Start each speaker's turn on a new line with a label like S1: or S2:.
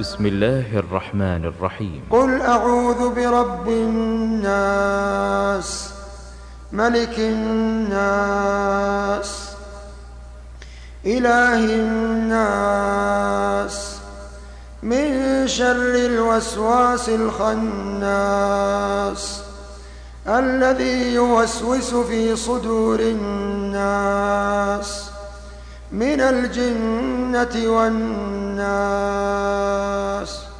S1: بسم الله الرحمن الرحيم.
S2: قل أعوذ برب الناس ملك الناس إله الناس من شر الوسواس الخناس الذي يوسوس في صدور الناس من الجنة والناس.